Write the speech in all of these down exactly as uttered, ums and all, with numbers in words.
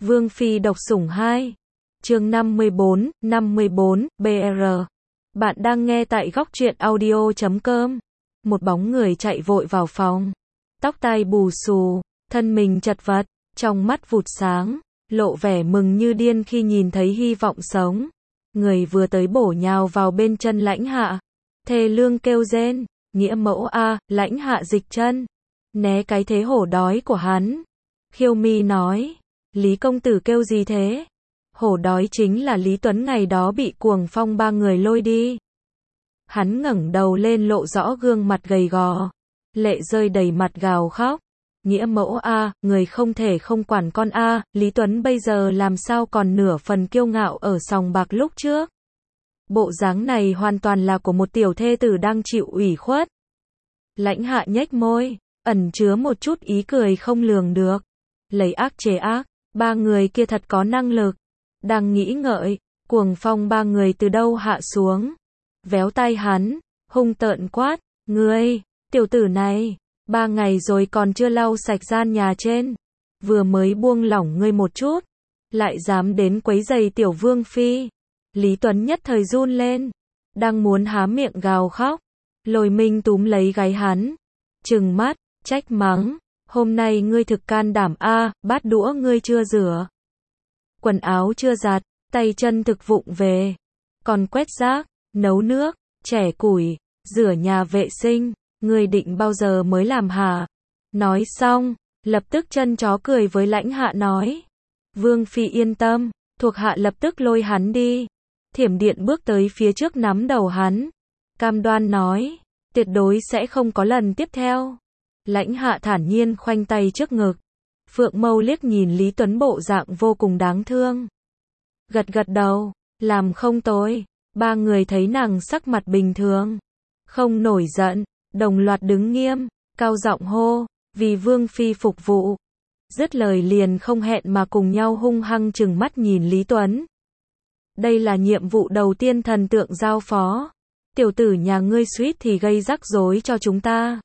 Vương Phi độc sủng hai. Chương năm mươi bốn, năm mươi bốn, bê rờ. Bạn đang nghe tại góc truyện audio chấm com. Một bóng người chạy vội vào phòng. Tóc tai bù xù, thân mình chật vật, trong mắt vụt sáng, lộ vẻ mừng như điên khi nhìn thấy hy vọng sống. Người vừa tới bổ nhào vào bên chân Lãnh Hạ. Thê lương kêu rên, nghĩa mẫu a, Lãnh Hạ dịch chân. Né cái thế hổ đói của hắn. Khiêu Mi nói, Lý công tử kêu gì thế? Hổ đói chính là Lý Tuấn ngày đó bị Cuồng Phong ba người lôi đi. Hắn ngẩng đầu lên lộ rõ gương mặt gầy gò, lệ rơi đầy mặt gào khóc. Nghĩa mẫu a, người không thể không quản con a, Lý Tuấn bây giờ làm sao còn nửa phần kiêu ngạo ở sòng bạc lúc trước. Bộ dáng này hoàn toàn là của một tiểu thê tử đang chịu ủy khuất. Lãnh Hạ nhếch môi, ẩn chứa một chút ý cười không lường được. Lấy ác chế ác, ba người kia thật có năng lực. Đang nghĩ ngợi, Cuồng Phong ba người từ đâu hạ xuống. Véo tay hắn, hung tợn quát, ngươi, tiểu tử này, ba ngày rồi còn chưa lau sạch gian nhà trên. Vừa mới buông lỏng ngươi một chút, lại dám đến quấy giày tiểu Vương Phi. Lý Tuấn nhất thời run lên, đang muốn há miệng gào khóc. Lôi Minh túm lấy gáy hắn, trừng mắt, trách mắng, hôm nay ngươi thực can đảm a, bát đũa ngươi chưa rửa, quần áo chưa giặt, tay chân thực vụng về, còn quét rác, nấu nước, chẻ củi, rửa nhà vệ sinh, ngươi định bao giờ mới làm hả? Nói xong, lập tức chân chó cười với Lãnh Hạ nói, Vương Phi yên tâm, thuộc hạ lập tức lôi hắn đi. Thiểm điện bước tới phía trước nắm đầu hắn, cam đoan nói, tuyệt đối sẽ không có lần tiếp theo. Lãnh Hạ thản nhiên khoanh tay trước ngực, phượng mâu liếc nhìn Lý Tuấn bộ dạng vô cùng đáng thương. Gật gật đầu, làm không tồi. Ba người thấy nàng sắc mặt bình thường, không nổi giận, đồng loạt đứng nghiêm, cao giọng hô, vì Vương Phi phục vụ. Dứt lời liền không hẹn mà cùng nhau hung hăng trừng mắt nhìn Lý Tuấn. Đây là nhiệm vụ đầu tiên thần tượng giao phó. Tiểu tử nhà ngươi suýt thì gây rắc rối cho chúng ta.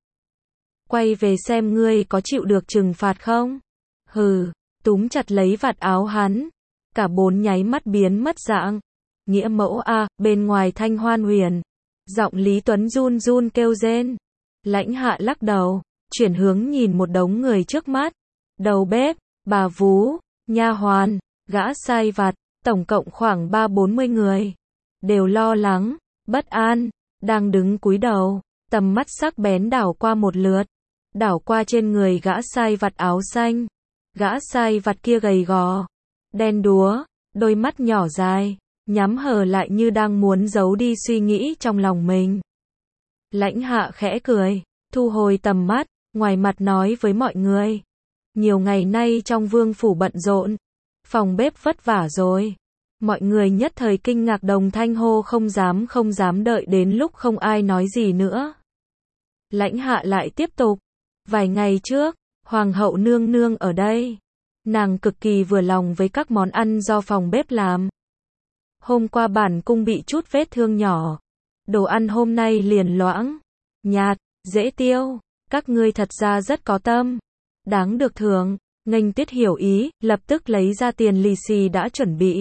Quay về xem ngươi có chịu được trừng phạt không? Hừ, túm chặt lấy vạt áo hắn. Cả bốn nháy mắt biến mất dạng. Nghĩa mẫu a, bên ngoài thanh hoan huyền. Giọng Lý Tuấn run run kêu rên. Lãnh Hạ lắc đầu, chuyển hướng nhìn một đống người trước mắt. Đầu bếp, bà vú, nha hoàn, gã sai vặt, tổng cộng khoảng ba bốn mươi người. Đều lo lắng, bất an, đang đứng cúi đầu, tầm mắt sắc bén đảo qua một lượt. Đảo qua trên người gã sai vặt áo xanh. Gã sai vặt kia gầy gò, đen đúa, đôi mắt nhỏ dài, nhắm hờ lại như đang muốn giấu đi suy nghĩ trong lòng mình. Lãnh Hạ khẽ cười, thu hồi tầm mắt, ngoài mặt nói với mọi người. Nhiều ngày nay trong vương phủ bận rộn, phòng bếp vất vả rồi. Mọi người nhất thời kinh ngạc đồng thanh hô không dám không dám đợi đến lúc không ai nói gì nữa. Lãnh Hạ lại tiếp tục. Vài ngày trước, Hoàng hậu nương nương ở đây. Nàng cực kỳ vừa lòng với các món ăn do phòng bếp làm. Hôm qua bản cung bị chút vết thương nhỏ. Đồ ăn hôm nay liền loãng, nhạt, dễ tiêu. Các ngươi thật ra rất có tâm. Đáng được thưởng. Nghênh Tuyết hiểu ý, lập tức lấy ra tiền lì xì đã chuẩn bị.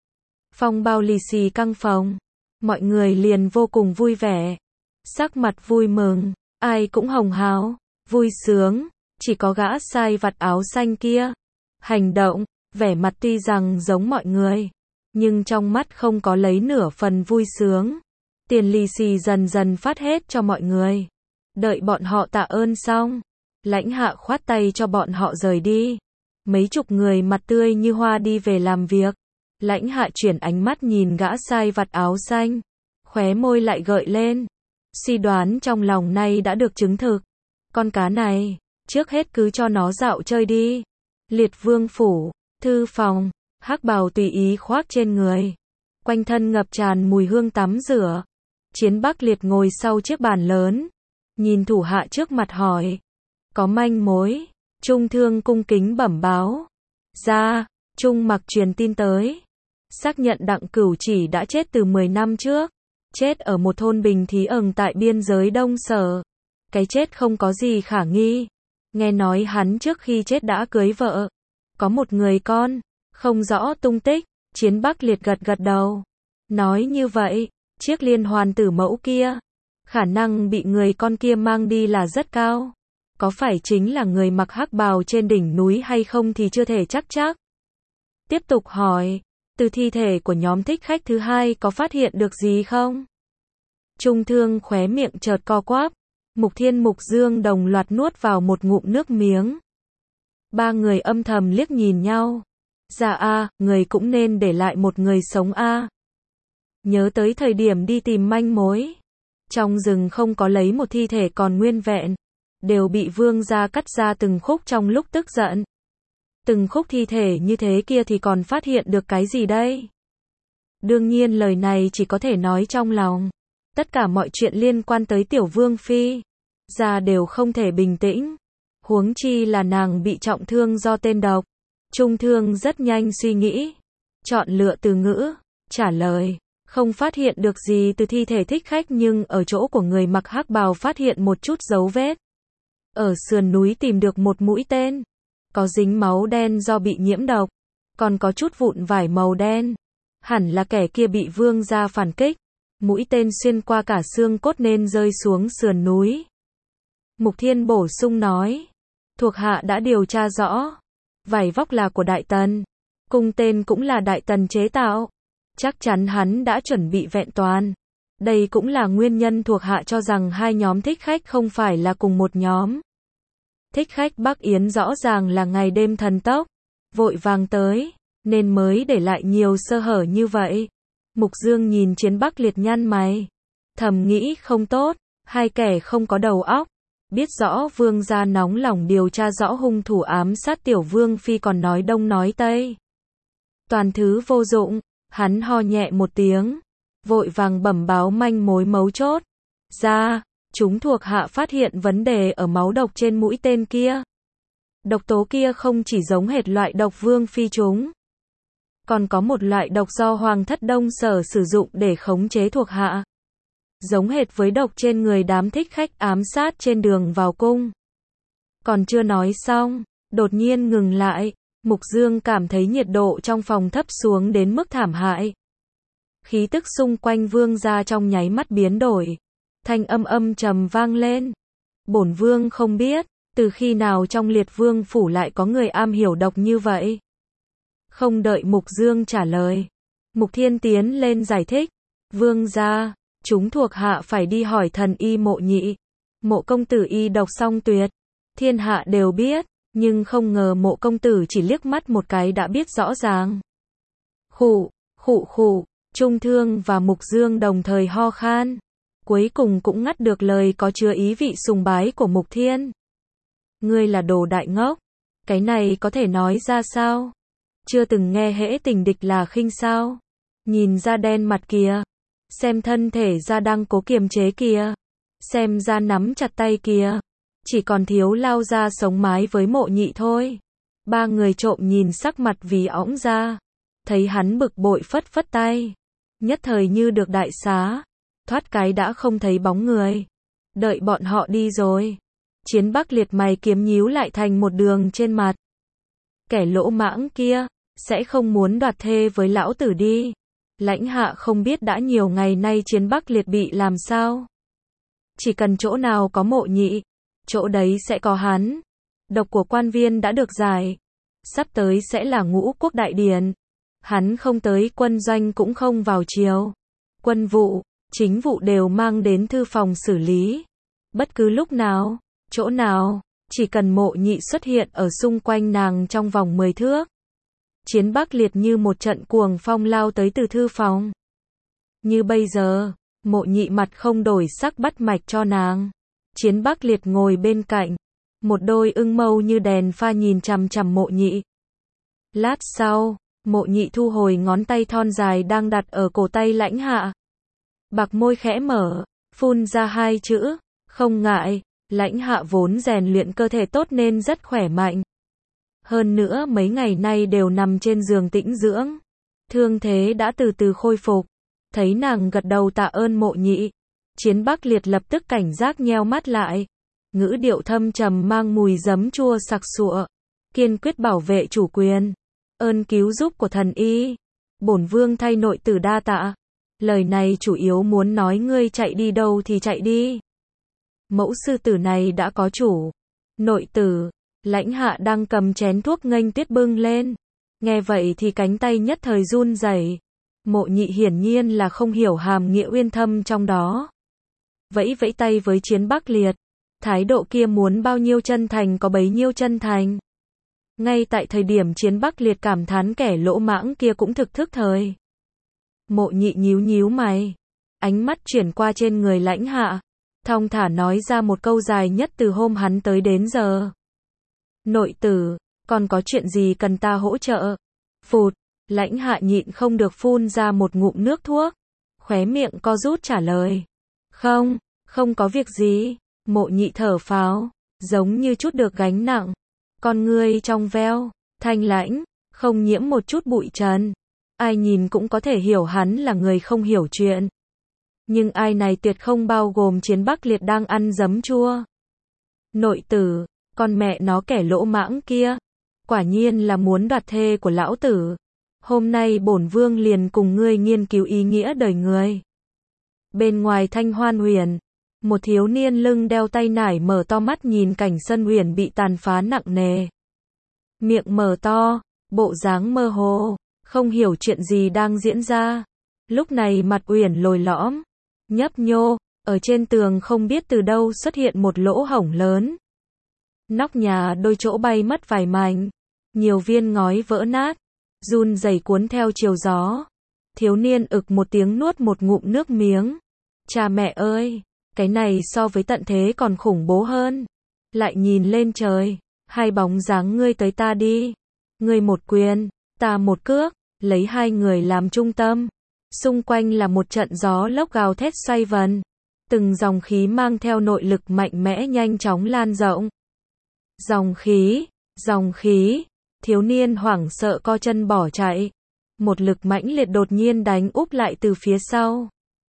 Phong bao lì xì căng phòng. Mọi người liền vô cùng vui vẻ. Sắc mặt vui mừng, ai cũng hồng hào, vui sướng. Chỉ có gã sai vặt áo xanh kia. Hành động, vẻ mặt tuy rằng giống mọi người, nhưng trong mắt không có lấy nửa phần vui sướng. Tiền lì xì dần dần phát hết cho mọi người. Đợi bọn họ tạ ơn xong, Lãnh Hạ khoát tay cho bọn họ rời đi. Mấy chục người mặt tươi như hoa đi về làm việc. Lãnh Hạ chuyển ánh mắt nhìn gã sai vặt áo xanh, khóe môi lại gợi lên. Suy đoán trong lòng nay đã được chứng thực. Con cá này, trước hết cứ cho nó dạo chơi đi. Liệt vương phủ, thư phòng, hắc bào tùy ý khoác trên người. Quanh thân ngập tràn mùi hương tắm rửa. Chiến Bắc Liệt ngồi sau chiếc bàn lớn. Nhìn thủ hạ trước mặt hỏi. Có manh mối. Trung Thương cung kính bẩm báo. Ra, Trung Mặc truyền tin tới. Xác nhận Đặng Cửu Chỉ đã chết từ mười năm trước. Chết ở một thôn bình thí ẩn tại biên giới Đông Sở. Cái chết không có gì khả nghi. Nghe nói hắn trước khi chết đã cưới vợ. Có một người con. Không rõ tung tích, Chiến Bắc Liệt gật gật đầu. Nói như vậy, chiếc liên hoàn tử mẫu kia, khả năng bị người con kia mang đi là rất cao. Có phải chính là người mặc hắc bào trên đỉnh núi hay không thì chưa thể chắc chắc. Tiếp tục hỏi, từ thi thể của nhóm thích khách thứ hai có phát hiện được gì không? Trung Thương khóe miệng chợt co quắp, Mục Thiên Mục Dương đồng loạt nuốt vào một ngụm nước miếng. Ba người âm thầm liếc nhìn nhau. Dạ a, người cũng nên để lại một người sống a. Nhớ tới thời điểm đi tìm manh mối, trong rừng không có lấy một thi thể còn nguyên vẹn, đều bị Vương gia cắt ra từng khúc trong lúc tức giận. Từng khúc thi thể như thế kia thì còn phát hiện được cái gì đây? Đương nhiên lời này chỉ có thể nói trong lòng. Tất cả mọi chuyện liên quan tới Tiểu Vương Phi, gia đều không thể bình tĩnh. Huống chi là nàng bị trọng thương do tên độc. Trung Thương rất nhanh suy nghĩ, chọn lựa từ ngữ, trả lời, không phát hiện được gì từ thi thể thích khách nhưng ở chỗ của người mặc hắc bào phát hiện một chút dấu vết. Ở sườn núi tìm được một mũi tên, có dính máu đen do bị nhiễm độc, còn có chút vụn vải màu đen. Hẳn là kẻ kia bị Vương gia phản kích, mũi tên xuyên qua cả xương cốt nên rơi xuống sườn núi. Mục Thiên bổ sung nói, thuộc hạ đã điều tra rõ, vải vóc là của Đại Tần, cung tên cũng là Đại Tần chế tạo, chắc chắn hắn đã chuẩn bị vẹn toàn. Đây cũng là nguyên nhân thuộc hạ cho rằng hai nhóm thích khách không phải là cùng một nhóm. Thích khách Bắc Yến rõ ràng là ngày đêm thần tốc, vội vàng tới, nên mới để lại nhiều sơ hở như vậy. Mục Dương nhìn Chiến Bắc Liệt nhăn mày, thầm nghĩ không tốt, hai kẻ không có đầu óc, biết rõ Vương gia nóng lòng điều tra rõ hung thủ ám sát Tiểu Vương Phi còn nói đông nói tây. Toàn thứ vô dụng, hắn ho nhẹ một tiếng, vội vàng bẩm báo manh mối mấu chốt. Ra, chúng thuộc hạ phát hiện vấn đề ở máu độc trên mũi tên kia. Độc tố kia không chỉ giống hệt loại độc Vương Phi chúng, còn có một loại độc do Hoàng thất Đông Sở sử dụng để khống chế thuộc hạ. Giống hệt với độc trên người đám thích khách ám sát trên đường vào cung. Còn chưa nói xong, đột nhiên ngừng lại, Mục Dương cảm thấy nhiệt độ trong phòng thấp xuống đến mức thảm hại. Khí tức xung quanh Vương gia trong nháy mắt biến đổi. Thanh âm âm trầm vang lên. Bổn Vương không biết, từ khi nào trong Liệt Vương phủ lại có người am hiểu độc như vậy. Không đợi Mục Dương trả lời, Mục Thiên tiến lên giải thích. Vương gia, chúng thuộc hạ phải đi hỏi thần y Mộ Nhị. Mộ công tử y độc song tuyệt, thiên hạ đều biết, nhưng không ngờ Mộ công tử chỉ liếc mắt một cái đã biết rõ ràng. Khụ, khụ khụ, Trung Thương và Mục Dương đồng thời ho khan, cuối cùng cũng ngắt được lời có chứa ý vị sùng bái của Mục Thiên. Ngươi là đồ đại ngốc, cái này có thể nói ra sao? Chưa từng nghe hễ tình địch là khinh sao? Nhìn da đen mặt kìa, xem thân thể da đang cố kiềm chế kìa, xem da nắm chặt tay kìa, chỉ còn thiếu lao ra sống mái với Mộ Nhị thôi. Ba người trộm nhìn sắc mặt vì õng ra, thấy hắn bực bội phất phất tay, nhất thời như được đại xá, thoát cái đã không thấy bóng người. Đợi bọn họ đi rồi, Chiến Bắc Liệt mày kiếm nhíu lại thành một đường trên mặt. Kẻ lỗ mãng kia, sẽ không muốn đoạt thê với lão tử đi. Lãnh hạ không biết đã nhiều ngày nay Chiến Bắc Liệt bị làm sao. Chỉ cần chỗ nào có Mộ Nhị, chỗ đấy sẽ có hắn. Độc của quan viên đã được giải, sắp tới sẽ là Ngũ Quốc đại điển. Hắn không tới quân doanh cũng không vào triều. Quân vụ, chính vụ đều mang đến thư phòng xử lý. Bất cứ lúc nào, chỗ nào, chỉ cần Mộ Nhị xuất hiện ở xung quanh nàng trong vòng mười thước. Chiến Bắc Liệt như một trận cuồng phong lao tới từ thư phòng. Như bây giờ, Mộ Nhị mặt không đổi sắc bắt mạch cho nàng. Chiến Bắc Liệt ngồi bên cạnh, một đôi ưng mâu như đèn pha nhìn chằm chằm Mộ Nhị. Lát sau, Mộ Nhị thu hồi ngón tay thon dài đang đặt ở cổ tay Lãnh hạ. Bạc môi khẽ mở, phun ra hai chữ, không ngại. Lãnh hạ vốn rèn luyện cơ thể tốt nên rất khỏe mạnh. Hơn nữa mấy ngày nay đều nằm trên giường tĩnh dưỡng. Thương thế đã từ từ khôi phục. Thấy nàng gật đầu tạ ơn Mộ Nhị, Chiến Bắc Liệt lập tức cảnh giác nheo mắt lại. Ngữ điệu thâm trầm mang mùi giấm chua sặc sụa. Kiên quyết bảo vệ chủ quyền. Ơn cứu giúp của thần y. Bổn vương thay nội tử đa tạ. Lời này chủ yếu muốn nói ngươi chạy đi đâu thì chạy đi. Mẫu sư tử này đã có chủ. Nội tử, Lãnh Hạ đang cầm chén thuốc nghênh tuyết bưng lên. Nghe vậy thì cánh tay nhất thời run rẩy. Mộ Nhị hiển nhiên là không hiểu hàm nghĩa uyên thâm trong đó. Vẫy vẫy tay với Chiến Bắc Liệt. Thái độ kia muốn bao nhiêu chân thành có bấy nhiêu chân thành. Ngay tại thời điểm Chiến Bắc Liệt cảm thán kẻ lỗ mãng kia cũng thực thức thời. Mộ Nhị nhíu nhíu mày. Ánh mắt chuyển qua trên người Lãnh Hạ. Thong thả nói ra một câu dài nhất từ hôm hắn tới đến giờ. Nội tử, còn có chuyện gì cần ta hỗ trợ? Phụt, Lãnh Hạ nhịn không được phun ra một ngụm nước thuốc. Khóe miệng co rút trả lời. Không, không có việc gì. Mộ Nhị thở phào, giống như chút được gánh nặng. Con ngươi trong veo, thanh lãnh, không nhiễm một chút bụi trần. Ai nhìn cũng có thể hiểu hắn là người không hiểu chuyện. Nhưng ai này tuyệt không bao gồm Chiến Bắc Liệt đang ăn giấm chua. Nội tử, con mẹ nó kẻ lỗ mãng kia. Quả nhiên là muốn đoạt thê của lão tử. Hôm nay bổn vương liền cùng ngươi nghiên cứu ý nghĩa đời người. Bên ngoài Thanh Hoan Huyền, một thiếu niên lưng đeo tay nải mở to mắt nhìn cảnh sân huyền bị tàn phá nặng nề. Miệng mở to, bộ dáng mơ hồ, không hiểu chuyện gì đang diễn ra. Lúc này mặt Uyển lồi lõm, nhấp nhô, ở trên tường không biết từ đâu xuất hiện một lỗ hổng lớn. Nóc nhà đôi chỗ bay mất vài mảnh, nhiều viên ngói vỡ nát, run rẩy cuốn theo chiều gió. Thiếu niên ực một tiếng nuốt một ngụm nước miếng. Cha mẹ ơi, cái này so với tận thế còn khủng bố hơn. Lại nhìn lên trời, hai bóng dáng ngươi tới ta đi. Ngươi một quyền, ta một cước, lấy hai người làm trung tâm. Xung quanh là một trận gió lốc gào thét xoay vần. Từng dòng khí mang theo nội lực mạnh mẽ nhanh chóng lan rộng. Dòng khí, dòng khí, thiếu niên hoảng sợ co chân bỏ chạy. Một lực mãnh liệt đột nhiên đánh úp lại từ phía sau.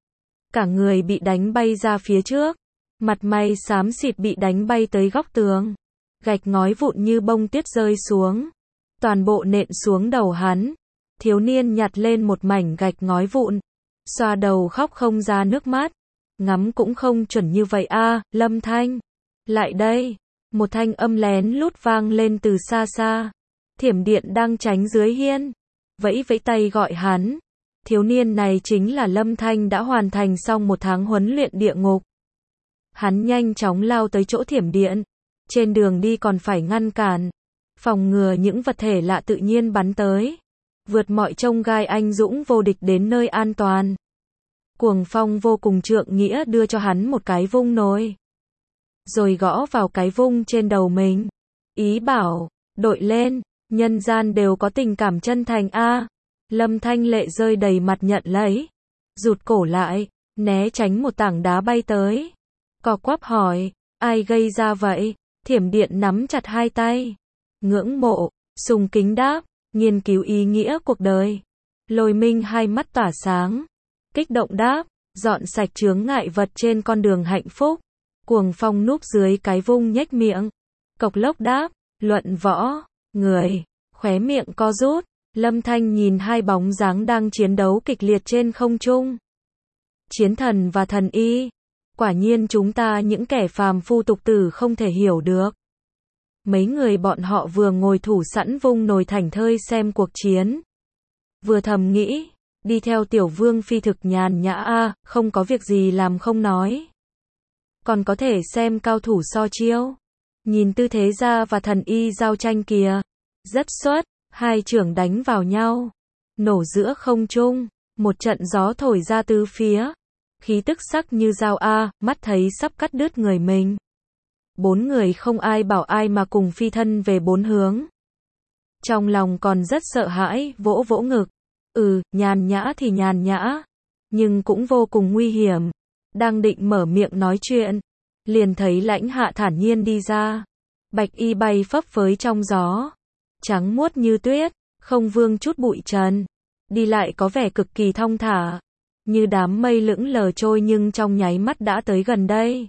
Cả người bị đánh bay ra phía trước. Mặt mày xám xịt bị đánh bay tới góc tường. Gạch ngói vụn như bông tuyết rơi xuống. Toàn bộ nện xuống đầu hắn. Thiếu niên nhặt lên một mảnh gạch ngói vụn. Xoa đầu khóc không ra nước mắt. Ngắm cũng không chuẩn như vậy a, Lâm Thanh. Lại đây. Một thanh âm lén lút vang lên từ xa xa. Thiểm Điện đang tránh dưới hiên. Vẫy vẫy tay gọi hắn. Thiếu niên này chính là Lâm Thanh đã hoàn thành xong một tháng huấn luyện địa ngục. Hắn nhanh chóng lao tới chỗ Thiểm Điện. Trên đường đi còn phải ngăn cản. Phòng ngừa những vật thể lạ tự nhiên bắn tới. Vượt mọi chông gai anh dũng vô địch đến nơi an toàn. Cuồng Phong vô cùng trượng nghĩa đưa cho hắn một cái vung nồi. Rồi gõ vào cái vung trên đầu mình. Ý bảo, đội lên, nhân gian đều có tình cảm chân thành a. Lâm Thanh lệ rơi đầy mặt nhận lấy. Rụt cổ lại, né tránh một tảng đá bay tới. Cò quắp hỏi, ai gây ra vậy? Thiểm Điện nắm chặt hai tay. Ngưỡng mộ, sùng kính đáp, nghiên cứu ý nghĩa cuộc đời. Lôi Minh hai mắt tỏa sáng. Kích động đáp, dọn sạch chướng ngại vật trên con đường hạnh phúc. Cuồng Phong núp dưới cái vung nhếch miệng. Cộc Lốc đáp, luận võ, người, khóe miệng co rút. Lâm Thanh nhìn hai bóng dáng đang chiến đấu kịch liệt trên không trung. Chiến thần và thần y. Quả nhiên chúng ta những kẻ phàm phu tục tử không thể hiểu được. Mấy người bọn họ vừa ngồi thủ sẵn vung nồi thảnh thơi xem cuộc chiến. Vừa thầm nghĩ, đi theo tiểu vương phi thực nhàn nhã a, không có việc gì làm không nói. Còn có thể xem cao thủ so chiêu. Nhìn tư thế gia và thần y giao tranh kìa. Rất xuất, hai trưởng đánh vào nhau. Nổ giữa không trung, một trận gió thổi ra tứ phía. Khí tức sắc như dao a, mắt thấy sắp cắt đứt người mình. Bốn người không ai bảo ai mà cùng phi thân về bốn hướng. Trong lòng còn rất sợ hãi, vỗ vỗ ngực. Ừ, nhàn nhã thì nhàn nhã, nhưng cũng vô cùng nguy hiểm. Đang định mở miệng nói chuyện, liền thấy Lãnh Hạ thản nhiên đi ra. Bạch y bay phấp phới trong gió, trắng muốt như tuyết, không vương chút bụi trần. Đi lại có vẻ cực kỳ thong thả, như đám mây lững lờ trôi nhưng trong nháy mắt đã tới gần đây.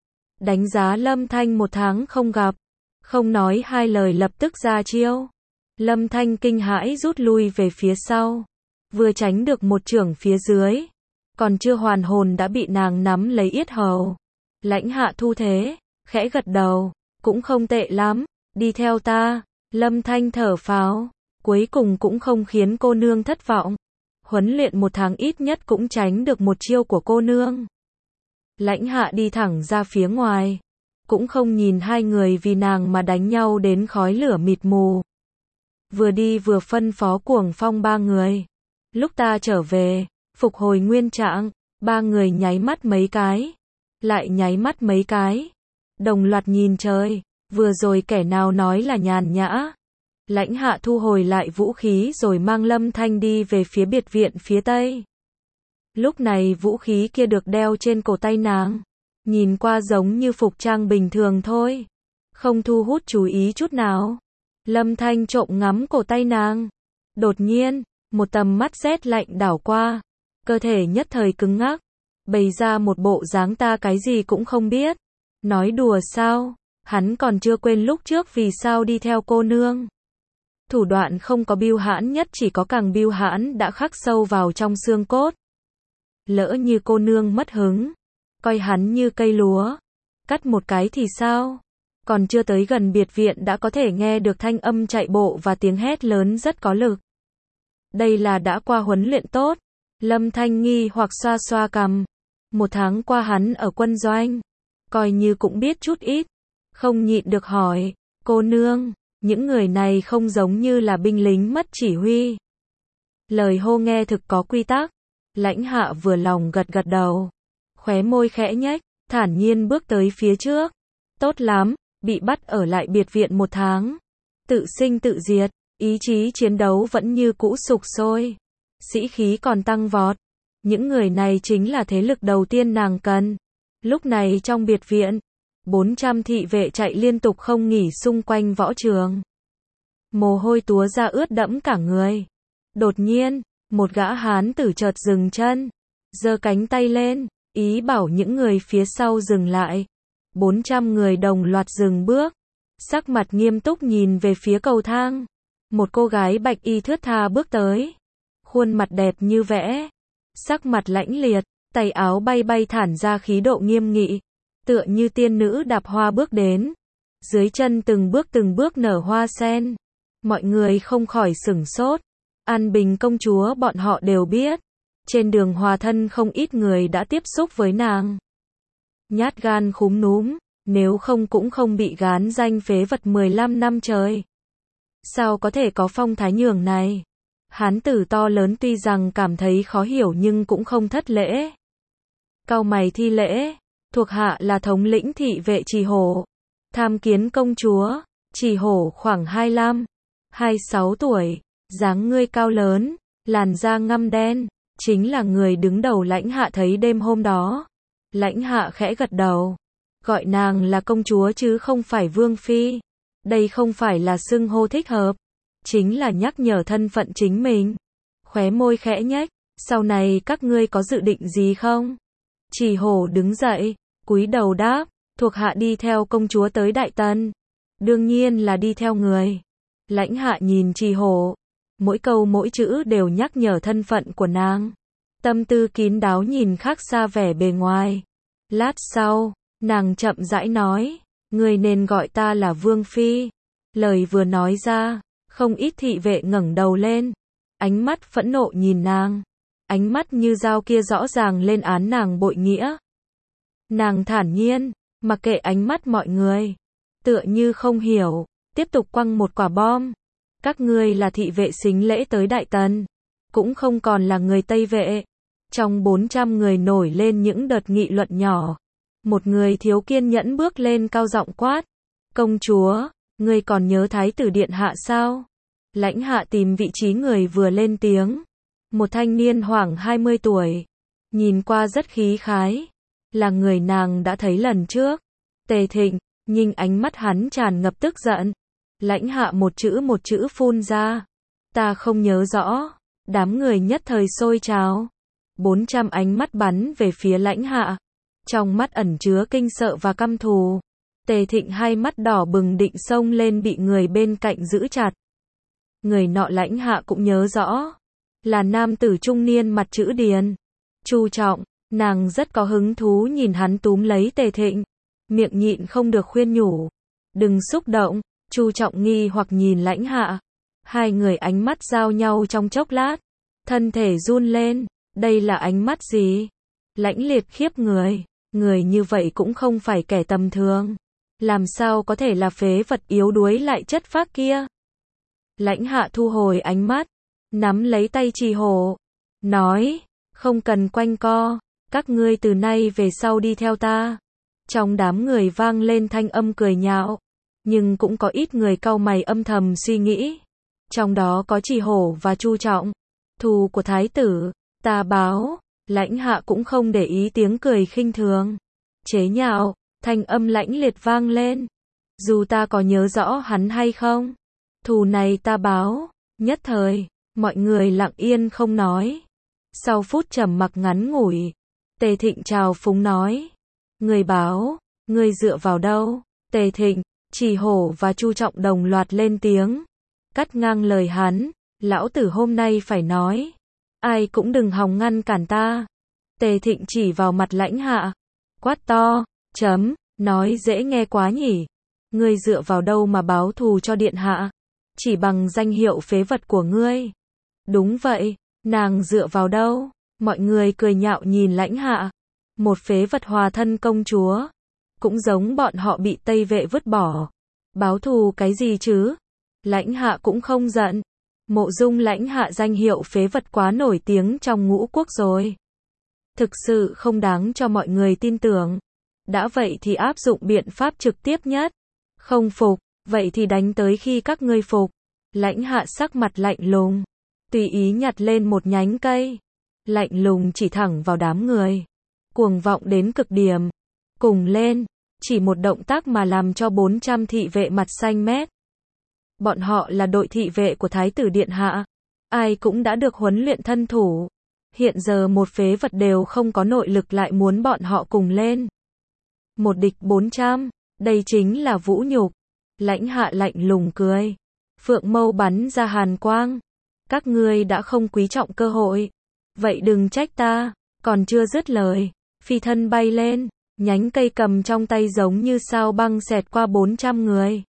Đánh giá Lâm Thanh một tháng không gặp, không nói hai lời lập tức ra chiêu. Lâm Thanh kinh hãi rút lui về phía sau, vừa tránh được một chưởng phía dưới, còn chưa hoàn hồn đã bị nàng nắm lấy yết hầu. Lãnh Hạ thu thế, khẽ gật đầu, cũng không tệ lắm, đi theo ta. Lâm Thanh thở phào, cuối cùng cũng không khiến cô nương thất vọng. Huấn luyện một tháng ít nhất cũng tránh được một chiêu của cô nương. Lãnh Hạ đi thẳng ra phía ngoài, cũng không nhìn hai người vì nàng mà đánh nhau đến khói lửa mịt mù. Vừa đi vừa phân phó Cuồng Phong ba người. Lúc ta trở về, phục hồi nguyên trạng, ba người nháy mắt mấy cái, lại nháy mắt mấy cái, đồng loạt nhìn trời, vừa rồi kẻ nào nói là nhàn nhã. Lãnh Hạ thu hồi lại vũ khí rồi mang Lâm Thanh đi về phía biệt viện phía tây. Lúc này vũ khí kia được đeo trên cổ tay nàng, nhìn qua giống như phục trang bình thường thôi, không thu hút chú ý chút nào. Lâm Thanh trộm ngắm cổ tay nàng, đột nhiên, một tầm mắt rét lạnh đảo qua, cơ thể nhất thời cứng ngắc, bày ra một bộ dáng ta cái gì cũng không biết. Nói đùa sao, hắn còn chưa quên lúc trước vì sao đi theo cô nương. Thủ đoạn không có bưu hãn nhất chỉ có càng bưu hãn đã khắc sâu vào trong xương cốt. Lỡ như cô nương mất hứng, coi hắn như cây lúa, cắt một cái thì sao? Còn chưa tới gần biệt viện đã có thể nghe được thanh âm chạy bộ và tiếng hét lớn rất có lực. Đây là đã qua huấn luyện tốt. Lâm Thanh nghi hoặc xoa xoa cằm. Một tháng qua hắn ở quân doanh, coi như cũng biết chút ít. Không nhịn được hỏi, cô nương, những người này không giống như là binh lính mất chỉ huy. Lời hô nghe thực có quy tắc. Lãnh Hạ vừa lòng gật gật đầu, khóe môi khẽ nhếch, thản nhiên bước tới phía trước. Tốt lắm, bị bắt ở lại biệt viện một tháng, tự sinh tự diệt, ý chí chiến đấu vẫn như cũ sục sôi, sĩ khí còn tăng vọt. Những người này chính là thế lực đầu tiên nàng cần. Lúc này trong biệt viện, bốn trăm thị vệ chạy liên tục không nghỉ xung quanh võ trường. Mồ hôi túa ra ướt đẫm cả người. Đột nhiên, một gã hán tử chợt dừng chân, giơ cánh tay lên, ý bảo những người phía sau dừng lại. bốn trăm người đồng loạt dừng bước, sắc mặt nghiêm túc nhìn về phía cầu thang. Một cô gái bạch y thướt tha bước tới, khuôn mặt đẹp như vẽ, sắc mặt lãnh liệt, tay áo bay bay thản ra khí độ nghiêm nghị, tựa như tiên nữ đạp hoa bước đến. Dưới chân từng bước từng bước nở hoa sen. Mọi người không khỏi sửng sốt. An Bình công chúa bọn họ đều biết, trên đường hòa thân không ít người đã tiếp xúc với nàng. Nhát gan khúm núm, nếu không cũng không bị gán danh phế vật mười lăm năm trời. Sao có thể có phong thái nhường này? Hán tử to lớn tuy rằng cảm thấy khó hiểu nhưng cũng không thất lễ. Cau mày thi lễ, thuộc hạ là thống lĩnh thị vệ Trì Hổ, tham kiến công chúa. Trì Hổ khoảng hai mươi lăm, hai mươi sáu tuổi, dáng ngươi cao lớn, làn da ngăm đen, chính là người đứng đầu Lãnh Hạ thấy đêm hôm đó. Lãnh Hạ khẽ gật đầu, gọi nàng là công chúa chứ không phải vương phi. Đây không phải là xưng hô thích hợp, chính là nhắc nhở thân phận chính mình. Khóe môi khẽ nhếch, sau này các ngươi có dự định gì không? Trì Hổ đứng dậy, cúi đầu đáp, thuộc hạ đi theo công chúa tới Đại Tần. Đương nhiên là đi theo người. Lãnh Hạ nhìn Trì Hổ, mỗi câu mỗi chữ đều nhắc nhở thân phận của nàng. Tâm tư kín đáo nhìn khác xa vẻ bề ngoài. Lát sau, nàng chậm rãi nói, ngươi nên gọi ta là vương phi. Lời vừa nói ra, không ít thị vệ ngẩng đầu lên, ánh mắt phẫn nộ nhìn nàng. Ánh mắt như dao kia rõ ràng lên án nàng bội nghĩa. Nàng thản nhiên, mặc kệ ánh mắt mọi người, tựa như không hiểu, tiếp tục quăng một quả bom. Các ngươi là thị vệ xính lễ tới Đại Tần, cũng không còn là người Tây vệ. Trong bốn trăm người nổi lên những đợt nghị luận nhỏ. Một người thiếu kiên nhẫn bước lên cao giọng quát, công chúa, ngươi còn nhớ Thái tử điện hạ sao? Lãnh Hạ tìm vị trí người vừa lên tiếng. Một thanh niên khoảng hai mươi tuổi, nhìn qua rất khí khái, là người nàng đã thấy lần trước. Tề Thịnh, nhưng ánh mắt hắn tràn ngập tức giận. Lãnh Hạ một chữ một chữ phun ra, ta không nhớ rõ. Đám người nhất thời sôi trào, bốn trăm ánh mắt bắn về phía Lãnh Hạ, trong mắt ẩn chứa kinh sợ và căm thù. Tề Thịnh hai mắt đỏ bừng định xông lên bị người bên cạnh giữ chặt. Người nọ Lãnh Hạ cũng nhớ rõ. Là nam tử trung niên mặt chữ điền. Chu Trọng, nàng rất có hứng thú nhìn hắn túm lấy Tề Thịnh. Miệng nhịn không được khuyên nhủ. Đừng xúc động, Chu Trọng nghi hoặc nhìn Lãnh Hạ. Hai người ánh mắt giao nhau trong chốc lát. Thân thể run lên, đây là ánh mắt gì? Lãnh Liệt khiếp người, người như vậy cũng không phải kẻ tầm thường. Làm sao có thể là phế vật yếu đuối lại chất phác kia? Lãnh Hạ thu hồi ánh mắt, nắm lấy tay Trì Hổ, nói, không cần quanh co, các ngươi từ nay về sau đi theo ta. Trong đám người vang lên thanh âm cười nhạo, nhưng cũng có ít người cau mày âm thầm suy nghĩ. Trong đó có Trì Hổ và Chu Trọng. Thù của thái tử, ta báo. Lãnh Hạ cũng không để ý tiếng cười khinh thường. Chế nhạo, thanh âm Lãnh Liệt vang lên. Dù ta có nhớ rõ hắn hay không, thù này ta báo. Nhất thời, mọi người lặng yên không nói. Sau phút trầm mặc ngắn ngủi, Tề Thịnh chào phúng nói. Người báo, người dựa vào đâu? Tề Thịnh, Trì Hổ và Chu Trọng đồng loạt lên tiếng. Cắt ngang lời hắn, lão tử hôm nay phải nói. Ai cũng đừng hòng ngăn cản ta. Tề Thịnh chỉ vào mặt Lãnh Hạ. Quát to, chấm, nói dễ nghe quá nhỉ. Ngươi dựa vào đâu mà báo thù cho điện hạ? Chỉ bằng danh hiệu phế vật của ngươi. Đúng vậy, nàng dựa vào đâu? Mọi người cười nhạo nhìn Lãnh Hạ. Một phế vật hòa thân công chúa. Cũng giống bọn họ bị Tây Vệ vứt bỏ. Báo thù cái gì chứ? Lãnh Hạ cũng không giận. Mộ Dung Lãnh Hạ danh hiệu phế vật quá nổi tiếng trong ngũ quốc rồi. Thực sự không đáng cho mọi người tin tưởng. Đã vậy thì áp dụng biện pháp trực tiếp nhất. Không phục, vậy thì đánh tới khi các ngươi phục. Lãnh Hạ sắc mặt lạnh lùng, tùy ý nhặt lên một nhánh cây. Lạnh lùng chỉ thẳng vào đám người. Cuồng vọng đến cực điểm. Cùng lên, chỉ một động tác mà làm cho bốn trăm thị vệ mặt xanh mét. Bọn họ là đội thị vệ của Thái tử Điện Hạ. Ai cũng đã được huấn luyện thân thủ. Hiện giờ một phế vật đều không có nội lực lại muốn bọn họ cùng lên. Một địch bốn trăm, đây chính là vũ nhục. Lãnh Hạ lạnh lùng cười. Phượng mâu bắn ra hàn quang. Các ngươi đã không quý trọng cơ hội. Vậy đừng trách ta. Còn chưa dứt lời, phi thân bay lên. Nhánh cây cầm trong tay giống như sao băng xẹt qua bốn trăm người.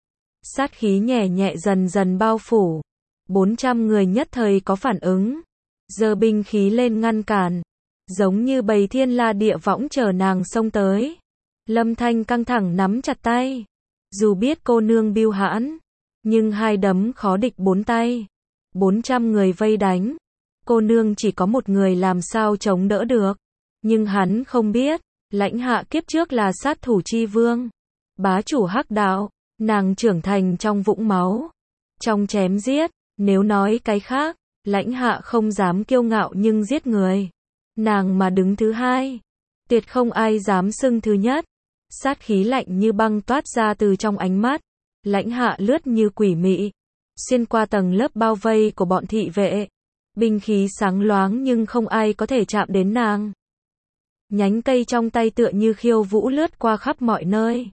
Sát khí nhẹ nhẹ dần dần bao phủ. bốn trăm người nhất thời có phản ứng. Giơ binh khí lên ngăn cản. Giống như bầy thiên la địa võng chờ nàng xông tới. Lâm Thanh căng thẳng nắm chặt tay. Dù biết cô nương bưu hãn, nhưng hai đấm khó địch bốn tay. bốn trăm người vây đánh. Cô nương chỉ có một người làm sao chống đỡ được. Nhưng hắn không biết, Lãnh Hạ kiếp trước là sát thủ chi vương. Bá chủ hắc đạo. Nàng trưởng thành trong vũng máu. Trong chém giết, nếu nói cái khác, Lãnh Hạ không dám kiêu ngạo nhưng giết người. Nàng mà đứng thứ hai, tuyệt không ai dám xưng thứ nhất. Sát khí lạnh như băng toát ra từ trong ánh mắt. Lãnh Hạ lướt như quỷ mị, xuyên qua tầng lớp bao vây của bọn thị vệ. Binh khí sáng loáng nhưng không ai có thể chạm đến nàng. Nhánh cây trong tay tựa như khiêu vũ lướt qua khắp mọi nơi.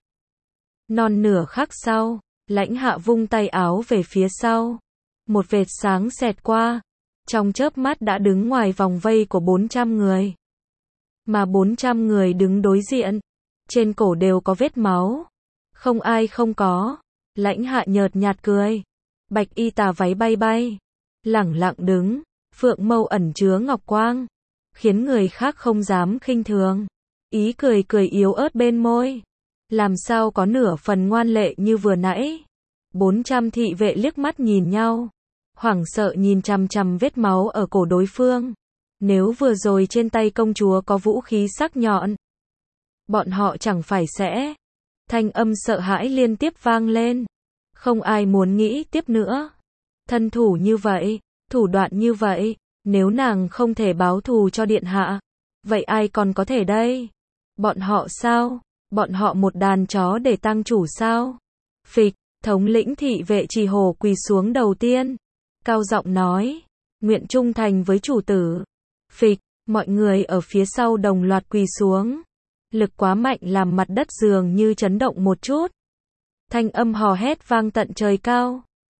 Non nửa khắc sau, Lãnh Hạ vung tay áo về phía sau. Một vệt sáng xẹt qua. Trong chớp mắt đã đứng ngoài vòng vây của bốn trăm người. Mà bốn trăm người đứng đối diện. Trên cổ đều có vết máu. Không ai không có. Lãnh Hạ nhợt nhạt cười. Bạch y tà váy bay bay. Lẳng lặng đứng. Phượng mâu ẩn chứa ngọc quang. Khiến người khác không dám khinh thường. Ý cười cười yếu ớt bên môi. Làm sao có nửa phần ngoan lệ như vừa nãy. bốn trăm thị vệ liếc mắt nhìn nhau. Hoảng sợ nhìn chằm chằm vết máu ở cổ đối phương. Nếu vừa rồi trên tay công chúa có vũ khí sắc nhọn, bọn họ chẳng phải sẽ. Thanh âm sợ hãi liên tiếp vang lên. Không ai muốn nghĩ tiếp nữa. Thân thủ như vậy, thủ đoạn như vậy, nếu nàng không thể báo thù cho điện hạ, vậy ai còn có thể đây? Bọn họ sao? Bọn họ một đàn chó để tang chủ sao? Phịch, thống lĩnh thị vệ Trì Hổ quỳ xuống đầu tiên. Cao giọng nói, nguyện trung thành với chủ tử. Phịch, mọi người ở phía sau đồng loạt quỳ xuống. Lực quá mạnh làm mặt đất dường như chấn động một chút. Thanh âm hò hét vang tận trời cao.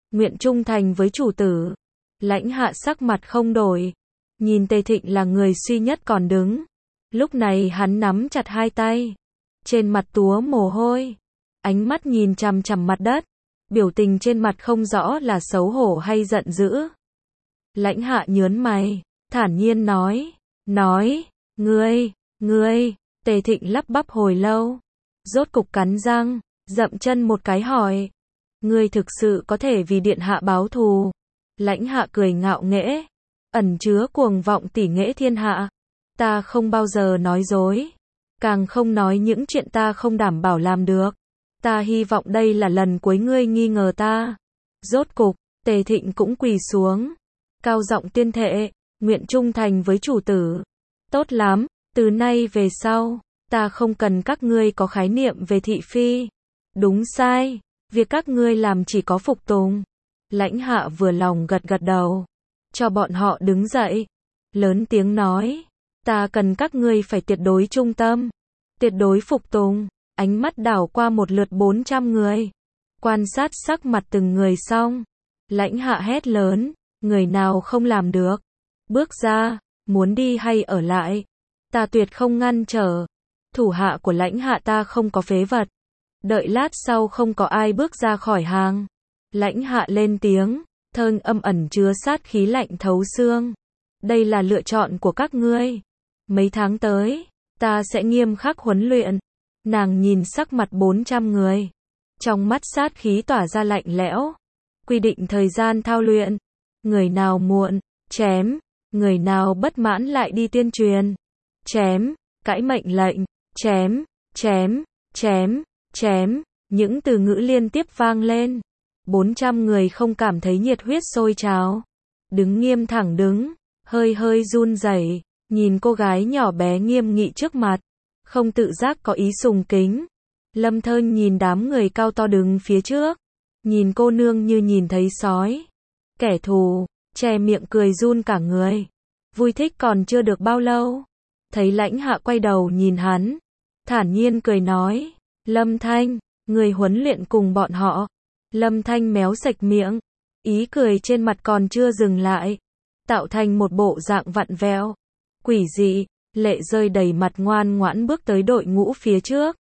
nguyện trung thành với chủ tử. Lãnh Hạ sắc mặt không đổi, nhìn Tề Thịnh là người duy nhất còn đứng. Lúc này hắn nắm chặt hai tay, trên mặt túa mồ hôi, ánh mắt nhìn chằm chằm mặt đất, biểu tình trên mặt không rõ là xấu hổ hay giận dữ. Lãnh Hạ nhớn mày, thản nhiên nói, nói, ngươi, ngươi, Tề Thịnh lắp bắp hồi lâu, rốt cục cắn răng, dậm chân một cái hỏi, ngươi thực sự có thể vì điện hạ báo thù? Lãnh Hạ cười ngạo nghễ, ẩn chứa cuồng vọng tỉ nghệ thiên hạ, ta không bao giờ nói dối, càng không nói những chuyện ta không đảm bảo làm được. Ta hy vọng đây là lần cuối ngươi nghi ngờ ta. Rốt cục, Tề Thịnh cũng quỳ xuống, cao giọng tuyên thệ, nguyện trung thành với chủ tử. Tốt lắm, từ nay về sau, ta không cần các ngươi có khái niệm về thị phi. Đúng sai, việc các ngươi làm chỉ có phục tùng. Lãnh Hạ vừa lòng gật gật đầu, cho bọn họ đứng dậy, lớn tiếng nói, ta cần các ngươi phải tuyệt đối trung tâm, tuyệt đối phục tùng. Ánh mắt đảo qua một lượt bốn trăm người, quan sát sắc mặt từng người xong, Lãnh Hạ hét lớn, người nào không làm được, bước ra, muốn đi hay ở lại, ta tuyệt không ngăn trở. Thủ hạ của Lãnh Hạ ta không có phế vật. Đợi lát sau không có ai bước ra khỏi hàng, Lãnh Hạ lên tiếng, thơn âm ẩn chứa sát khí lạnh thấu xương. Đây là lựa chọn của các ngươi. Mấy tháng tới, ta sẽ nghiêm khắc huấn luyện. Nàng nhìn sắc mặt bốn trăm người, trong mắt sát khí tỏa ra lạnh lẽo. Quy định thời gian thao luyện, người nào muộn, chém, người nào bất mãn lại đi tuyên truyền, chém, cãi mệnh lệnh, chém, chém, chém, chém, những từ ngữ liên tiếp vang lên. bốn trăm người không cảm thấy nhiệt huyết sôi trào, đứng nghiêm thẳng đứng, hơi hơi run rẩy, nhìn cô gái nhỏ bé nghiêm nghị trước mặt, không tự giác có ý sùng kính. Lâm Thơn nhìn đám người cao to đứng phía trước, nhìn cô nương như nhìn thấy sói, kẻ thù, che miệng cười run cả người. Vui thích còn chưa được bao lâu, thấy Lãnh Hạ quay đầu nhìn hắn, thản nhiên cười nói, Lâm Thanh, người huấn luyện cùng bọn họ. Lâm Thanh méo sạch miệng, ý cười trên mặt còn chưa dừng lại, tạo thành một bộ dạng vặn vẹo, quỷ dị, lệ rơi đầy mặt ngoan ngoãn bước tới đội ngũ phía trước.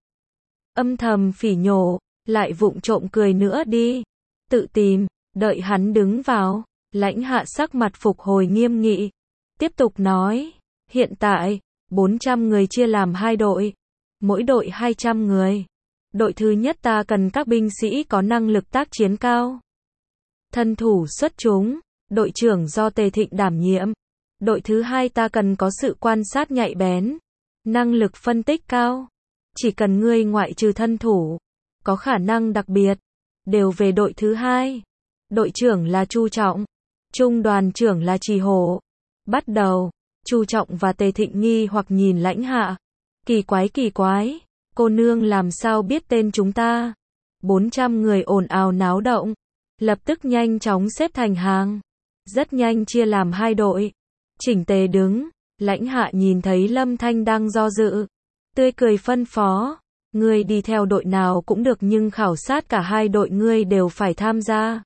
Âm thầm phỉ nhổ, lại vụng trộm cười nữa đi, tự tìm, đợi hắn đứng vào, Lãnh Hạ sắc mặt phục hồi nghiêm nghị, tiếp tục nói, hiện tại, bốn trăm người chia làm hai đội, mỗi đội hai trăm người. Đội thứ nhất ta cần các binh sĩ có năng lực tác chiến cao, thân thủ xuất chúng, đội trưởng do Tề Thịnh đảm nhiệm. Đội thứ hai ta cần có sự quan sát nhạy bén, năng lực phân tích cao. Chỉ cần ngươi ngoại trừ thân thủ, có khả năng đặc biệt, đều về đội thứ hai. Đội trưởng là Chu Trọng, trung đoàn trưởng là Trì Hổ. Bắt đầu, Chu Trọng và Tề Thịnh nghi hoặc nhìn Lãnh Hạ. Kỳ quái kỳ quái, cô nương làm sao biết tên chúng ta? bốn trăm người ồn ào náo động, lập tức nhanh chóng xếp thành hàng, rất nhanh chia làm hai đội, chỉnh tề đứng. Lãnh Hạ nhìn thấy Lâm Thanh đang do dự, tươi cười phân phó, ngươi đi theo đội nào cũng được nhưng khảo sát cả hai đội ngươi đều phải tham gia.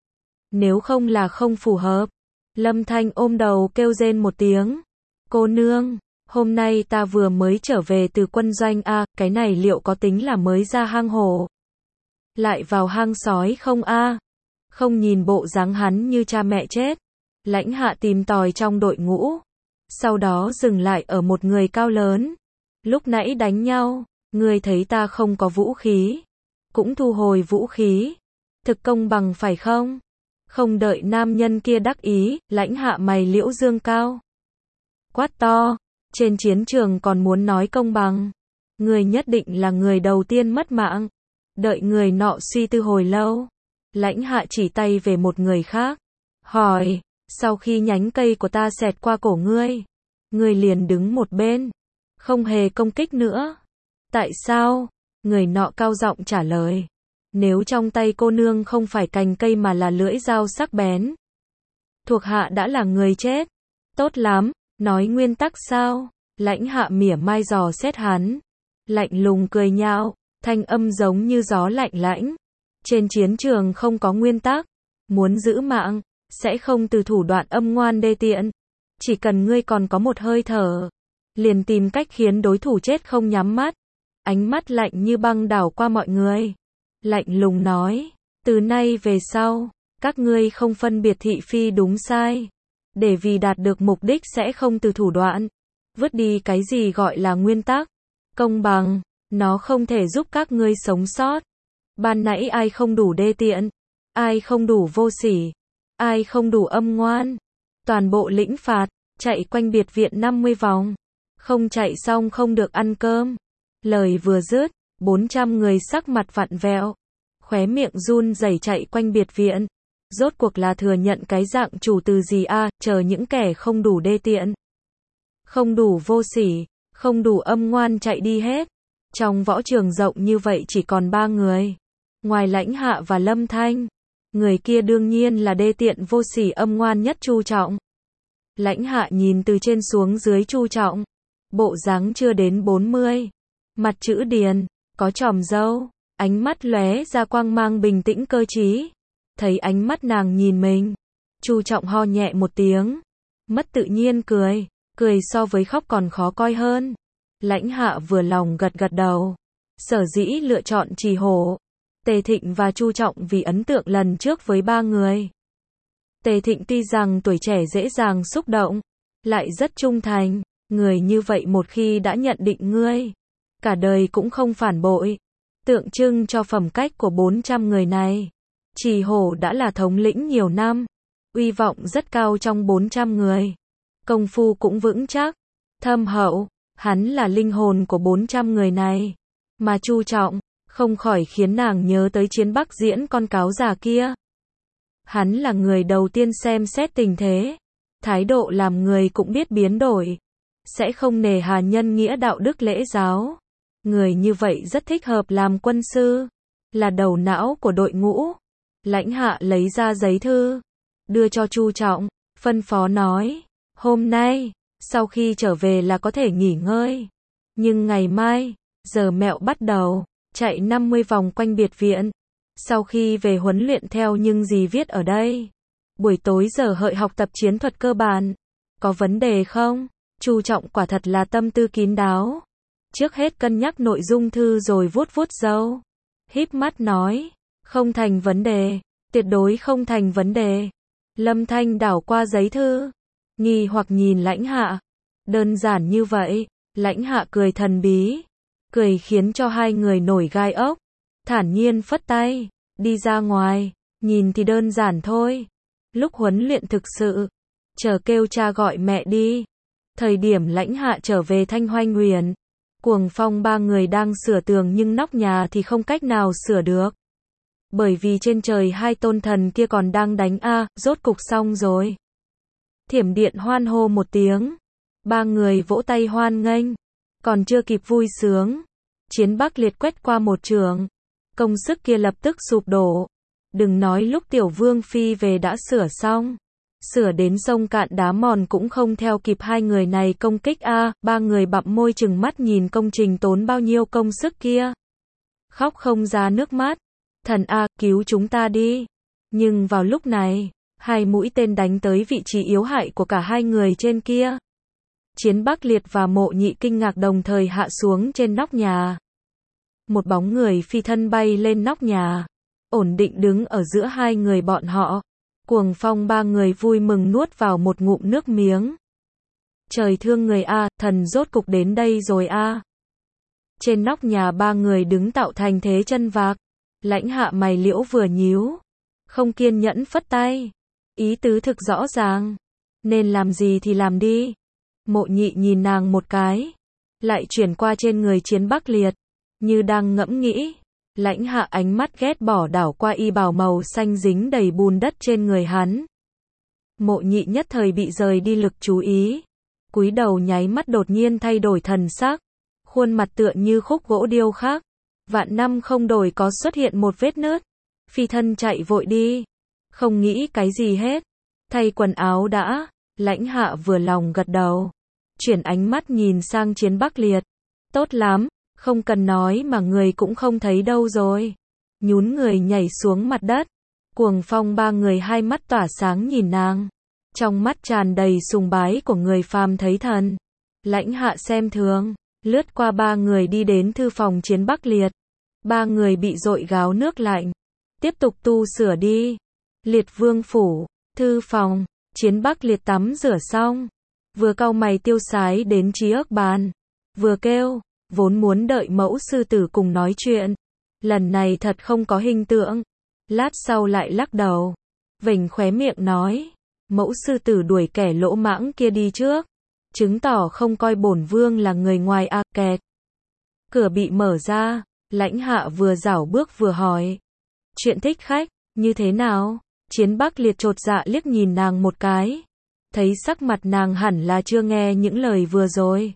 Nếu không là không phù hợp. Lâm Thanh ôm đầu kêu rên một tiếng. Cô nương, hôm nay ta vừa mới trở về từ quân doanh a, cái này liệu có tính là mới ra hang hổ? Lại vào hang sói không a? Không nhìn bộ dáng hắn như cha mẹ chết. Lãnh Hạ tìm tòi trong đội ngũ, sau đó dừng lại ở một người cao lớn. Lúc nãy đánh nhau, ngươi thấy ta không có vũ khí, cũng thu hồi vũ khí. Thực công bằng phải không? Không đợi nam nhân kia đắc ý, Lãnh Hạ mày liễu dương cao, quát to, trên chiến trường còn muốn nói công bằng, người nhất định là người đầu tiên mất mạng. Đợi người nọ suy tư hồi lâu, Lãnh Hạ chỉ tay về một người khác, hỏi, sau khi nhánh cây của ta xẹt qua cổ ngươi, ngươi liền đứng một bên, không hề công kích nữa. Tại sao? Người nọ cao giọng trả lời, nếu trong tay cô nương không phải cành cây mà là lưỡi dao sắc bén, thuộc hạ đã là người chết. Tốt lắm, nói nguyên tắc sao? Lãnh Hạ mỉa mai dò xét hắn, lạnh lùng cười nhạo, thanh âm giống như gió lạnh lãnh. Trên chiến trường không có nguyên tắc, Muốn giữ mạng, sẽ không từ thủ đoạn âm ngoan đê tiện. Chỉ cần ngươi còn có một hơi thở, liền tìm cách khiến đối thủ chết không nhắm mắt. Ánh mắt lạnh như băng đảo qua mọi người. Lạnh lùng nói, từ nay về sau, các ngươi không phân biệt thị phi đúng sai. Để vì đạt được mục đích sẽ không từ thủ đoạn. Vứt đi cái gì gọi là nguyên tắc, công bằng, nó không thể giúp các ngươi sống sót. Ban nãy ai không đủ đê tiện, ai không đủ vô sỉ, ai không đủ âm ngoan, toàn bộ lĩnh phạt, chạy quanh biệt viện năm mươi vòng. Không chạy xong không được ăn cơm. Lời vừa dứt, bốn trăm người sắc mặt vặn vẹo, khóe miệng run rẩy chạy quanh biệt viện. Rốt cuộc là thừa nhận cái dạng chủ từ gì a, à, chờ những kẻ không đủ đê tiện, không đủ vô sỉ, không đủ âm ngoan chạy đi hết. Trong võ trường rộng như vậy chỉ còn ba người. Ngoài Lãnh Hạ và Lâm Thanh, người kia đương nhiên là đê tiện vô sỉ âm ngoan nhất Chu Trọng. Lãnh Hạ nhìn từ trên xuống dưới Chu Trọng, bộ dáng chưa đến bốn mươi, mặt chữ điền, có chòm râu, ánh mắt lóe ra quang mang bình tĩnh cơ trí. Thấy ánh mắt nàng nhìn mình, Chu Trọng ho nhẹ một tiếng, mất tự nhiên cười, cười so với khóc còn khó coi hơn. Lãnh Hạ vừa lòng gật gật đầu. Sở dĩ lựa chọn Trì Hổ, Tề Thịnh và Chu Trọng vì ấn tượng lần trước với ba người. Tề Thịnh tuy rằng tuổi trẻ dễ dàng xúc động, lại rất trung thành, người như vậy một khi đã nhận định ngươi, cả đời cũng không phản bội. Tượng trưng cho phẩm cách của bốn trăm người này, Trì Hổ đã là thống lĩnh nhiều năm, uy vọng rất cao trong bốn trăm người. Công phu cũng vững chắc, thâm hậu, hắn là linh hồn của bốn trăm người này. Mà Chu Trọng, không khỏi khiến nàng nhớ tới Chiến Bắc Diễn con cáo già kia. Hắn là người đầu tiên xem xét tình thế, thái độ làm người cũng biết biến đổi, sẽ không nề hà nhân nghĩa đạo đức lễ giáo. Người như vậy rất thích hợp làm quân sư, là đầu não của đội ngũ. Lãnh Hạ lấy ra giấy thư, đưa cho Chu Trọng, phân phó nói, hôm nay, sau khi trở về là có thể nghỉ ngơi. Nhưng ngày mai, giờ mẹo bắt đầu, chạy năm mươi vòng quanh biệt viện. Sau khi về huấn luyện theo những gì viết ở đây. Buổi tối giờ hợi học tập chiến thuật cơ bản. Có vấn đề không? Chu Trọng quả thật là tâm tư kín đáo. Trước hết cân nhắc nội dung thư rồi vuốt vuốt râu. Híp mắt nói, không thành vấn đề, tuyệt đối không thành vấn đề. Lâm Thanh đảo qua giấy thư, nghi hoặc nhìn Lãnh Hạ. Đơn giản như vậy. Lãnh Hạ cười thần bí, cười khiến cho hai người nổi gai ốc. Thản nhiên phất tay, đi ra ngoài. Nhìn thì đơn giản thôi, lúc huấn luyện thực sự, chờ kêu cha gọi mẹ đi. Thời điểm Lãnh Hạ trở về Thanh Hoanh Huyền, Cuồng Phong ba người đang sửa tường nhưng nóc nhà thì không cách nào sửa được. Bởi vì trên trời hai tôn thần kia còn đang đánh a, à, rốt cục xong rồi. Thiểm Điện hoan hô một tiếng, ba người vỗ tay hoan nghênh, còn chưa kịp vui sướng, Chiến Bắc Liệt quét qua một trường, công sức kia lập tức sụp đổ. Đừng nói lúc Tiểu Vương Phi về đã sửa xong, sửa đến sông cạn đá mòn cũng không theo kịp hai người này công kích a, à, ba người bặm môi chừng mắt nhìn công trình tốn bao nhiêu công sức kia. Khóc không ra nước mắt, thần a, à, cứu chúng ta đi. Nhưng vào lúc này, hai mũi tên đánh tới vị trí yếu hại của cả hai người trên kia. Chiến Bắc Liệt và Mộ Nhị kinh ngạc đồng thời hạ xuống trên nóc nhà. Một bóng người phi thân bay lên nóc nhà, ổn định đứng ở giữa hai người bọn họ. Cuồng Phong ba người vui mừng nuốt vào một ngụm nước miếng. Trời thương người a, thần rốt cục đến đây rồi a. Trên nóc nhà ba người đứng tạo thành thế chân vạc. Lãnh Hạ mày liễu vừa nhíu, không kiên nhẫn phất tay. Ý tứ thực rõ ràng, nên làm gì thì làm đi. Mộ Nhị nhìn nàng một cái, lại chuyển qua trên người Chiến Bắc Liệt, như đang ngẫm nghĩ. Lãnh Hạ ánh mắt ghét bỏ đảo qua y bào màu xanh dính đầy bùn đất trên người hắn. Mộ Nhị nhất thời bị rời đi lực chú ý, cúi đầu nháy mắt đột nhiên thay đổi thần sắc, khuôn mặt tựa như khúc gỗ điêu khắc, vạn năm không đổi có xuất hiện một vết nứt. Phi thân chạy vội đi, không nghĩ cái gì hết, thay quần áo đã. Lãnh Hạ vừa lòng gật đầu, chuyển ánh mắt nhìn sang Chiến Bắc Liệt. Tốt lắm, không cần nói mà người cũng không thấy đâu rồi. Nhún người nhảy xuống mặt đất, Cuồng Phong ba người hai mắt tỏa sáng nhìn nàng. Trong mắt tràn đầy sùng bái của người phàm thấy thần. Lãnh Hạ xem thường, lướt qua ba người đi đến thư phòng Chiến Bắc Liệt. Ba người bị dội gáo nước lạnh. Tiếp tục tu sửa đi. Liệt vương phủ, thư phòng, Chiến Bắc Liệt tắm rửa xong. Vừa cau mày tiêu sái đến trí ức bàn. Vừa kêu, vốn muốn đợi mẫu sư tử cùng nói chuyện. Lần này thật không có hình tượng. Lát sau lại lắc đầu. Vểnh khóe miệng nói. Mẫu sư tử đuổi kẻ lỗ mãng kia đi trước. Chứng tỏ không coi bổn vương là người ngoài a kẹt. Cửa bị mở ra. Lãnh Hạ vừa rảo bước vừa hỏi. Chuyện thích khách, như thế nào? Chiến Bắc Liệt chột dạ liếc nhìn nàng một cái. Thấy sắc mặt nàng hẳn là chưa nghe những lời vừa rồi.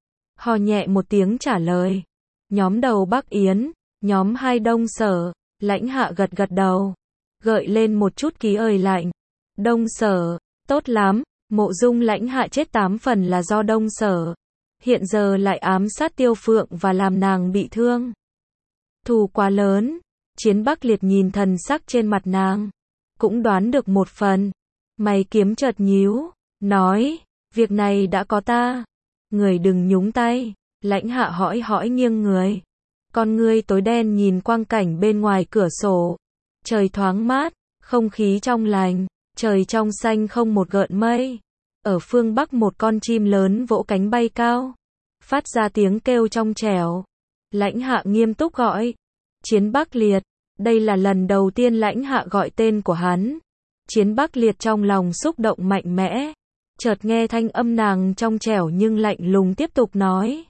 Hò nhẹ một tiếng trả lời. Nhóm đầu Bắc Yến, nhóm hai Đông Sở. Lãnh Hạ gật gật đầu. Gợi lên một chút ký ời lạnh. Đông Sở, tốt lắm. Mộ Dung Lãnh Hạ chết tám phần là do Đông Sở. Hiện giờ lại ám sát Tiêu Phượng và làm nàng bị thương. Thù quá lớn. Chiến Bắc Liệt nhìn thần sắc trên mặt nàng. Cũng đoán được một phần. Mày kiếm chợt nhíu. Nói, việc này đã có ta. Người đừng nhúng tay. Lãnh Hạ hỏi hỏi nghiêng người. Con ngươi tối đen nhìn quang cảnh bên ngoài cửa sổ. Trời thoáng mát, không khí trong lành. Trời trong xanh không một gợn mây. Ở phương Bắc một con chim lớn vỗ cánh bay cao. Phát ra tiếng kêu trong trẻo. Lãnh Hạ nghiêm túc gọi. Chiến Bắc Liệt. Đây là lần đầu tiên Lãnh Hạ gọi tên của hắn. Chiến Bắc Liệt trong lòng xúc động mạnh mẽ. Chợt nghe thanh âm nàng trong trẻo nhưng lạnh lùng tiếp tục nói.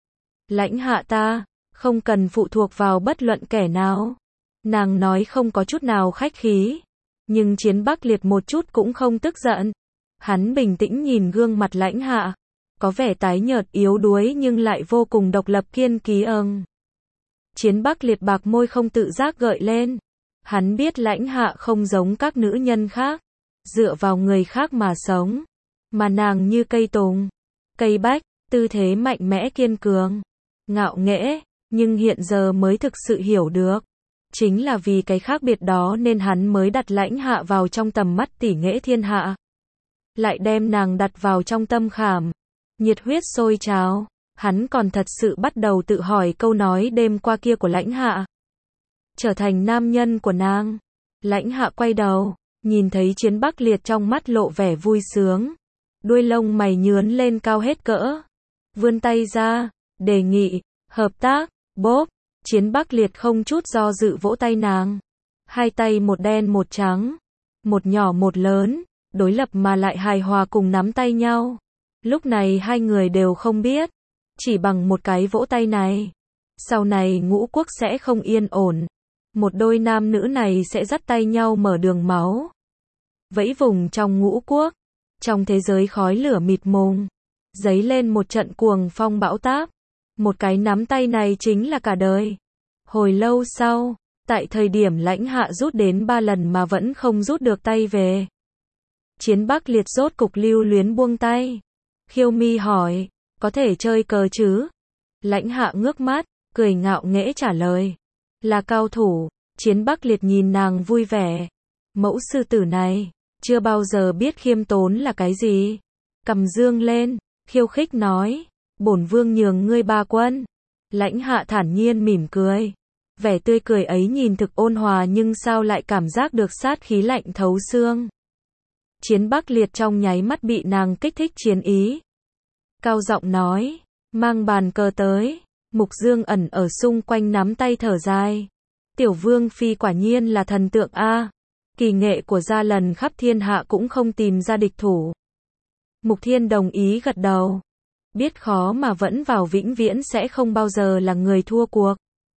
Lãnh Hạ ta, không cần phụ thuộc vào bất luận kẻ nào. Nàng nói không có chút nào khách khí. Nhưng Chiến Bắc Liệt một chút cũng không tức giận. Hắn bình tĩnh nhìn gương mặt Lãnh Hạ. Có vẻ tái nhợt yếu đuối nhưng lại vô cùng độc lập kiên ký âng. Chiến Bắc Liệt bạc môi không tự giác gợi lên. Hắn biết Lãnh Hạ không giống các nữ nhân khác. Dựa vào người khác mà sống. Mà nàng như cây tùng, cây bách, tư thế mạnh mẽ kiên cường, ngạo nghễ. Nhưng hiện giờ mới thực sự hiểu được. Chính là vì cái khác biệt đó nên hắn mới đặt Lãnh Hạ vào trong tầm mắt tỷ nghệ thiên hạ. Lại đem nàng đặt vào trong tâm khảm. Nhiệt huyết sôi trào. Hắn còn thật sự bắt đầu tự hỏi câu nói đêm qua kia của Lãnh Hạ. Trở thành nam nhân của nàng. Lãnh Hạ quay đầu, nhìn thấy Chiến Bắc Liệt trong mắt lộ vẻ vui sướng. Đuôi lông mày nhướn lên cao hết cỡ. Vươn tay ra, đề nghị, hợp tác, bốp. Chiến Bắc Liệt không chút do dự vỗ tay nàng. Hai tay một đen một trắng. Một nhỏ một lớn, đối lập mà lại hài hòa cùng nắm tay nhau. Lúc này hai người đều không biết. Chỉ bằng một cái vỗ tay này. Sau này ngũ quốc sẽ không yên ổn. Một đôi nam nữ này sẽ dắt tay nhau mở đường máu. Vẫy vùng trong ngũ quốc. Trong thế giới khói lửa mịt mùng. Dấy lên một trận cuồng phong bão táp. Một cái nắm tay này chính là cả đời. Hồi lâu sau, tại thời điểm Lãnh Hạ rút đến ba lần mà vẫn không rút được tay về. Chiến Bắc Liệt rốt cục lưu luyến buông tay. Khiêu Mi hỏi, có thể chơi cờ chứ? Lãnh Hạ ngước mắt, cười ngạo nghễ trả lời. Là cao thủ. Chiến Bắc Liệt nhìn nàng vui vẻ. Mẫu sư tử này, chưa bao giờ biết khiêm tốn là cái gì. Cầm dương lên, khiêu khích nói. Bổn vương nhường ngươi ba quân. Lãnh Hạ thản nhiên mỉm cười. Vẻ tươi cười ấy nhìn thực ôn hòa nhưng sao lại cảm giác được sát khí lạnh thấu xương. Chiến Bắc Liệt trong nháy mắt bị nàng kích thích chiến ý. Cao giọng nói, mang bàn cờ tới. Mục Dương ẩn ở xung quanh nắm tay thở dài. Tiểu Vương Phi quả nhiên là thần tượng a. Kỳ nghệ của gia lần khắp thiên hạ cũng không tìm ra địch thủ. Mục Thiên đồng ý gật đầu. Biết khó mà vẫn vào vĩnh viễn sẽ không bao giờ là người thua cuộc.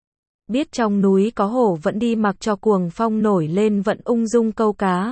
Biết trong núi có hổ vẫn đi mặc cho cuồng phong nổi lên vẫn ung dung câu cá.